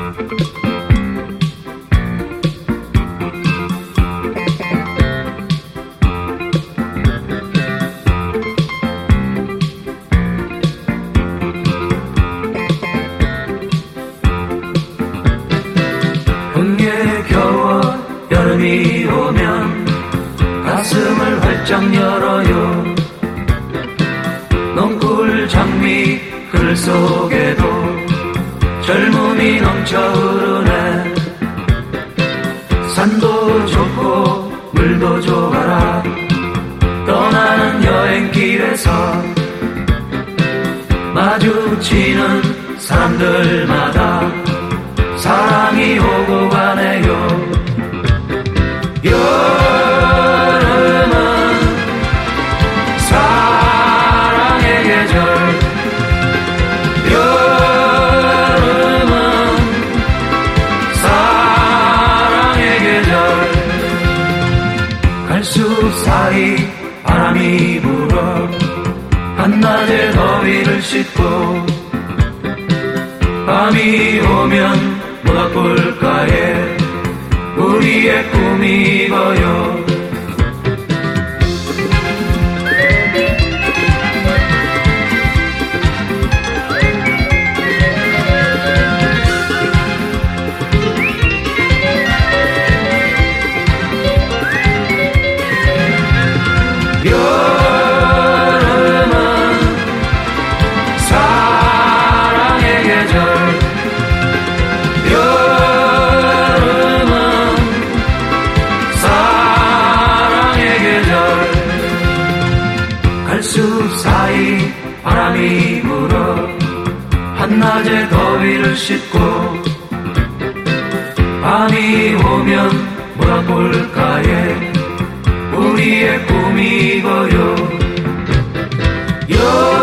흥에 겨워 여름이 오면 가슴을 활짝 열어요. 넝쿨 장미 그늘 속에도 젊음이 넘쳐 흐르네. 산도 좋고 물도 좋아라. 떠나는 여행길에서 마주치는 사람들마다 사랑이 오고 가네요. 여름은 사랑의 계절. 여름은 사랑의 계절. 갈수 사이 바람이 불어 한낮의 더위를 씻고 밤이 오면 모닥불가에 우리의 꿈이 보여. 갈수 사이 바람이 불어 한낮의 더위를 씻고 밤이 오면 모닥불가에 우리의 꿈이 보여.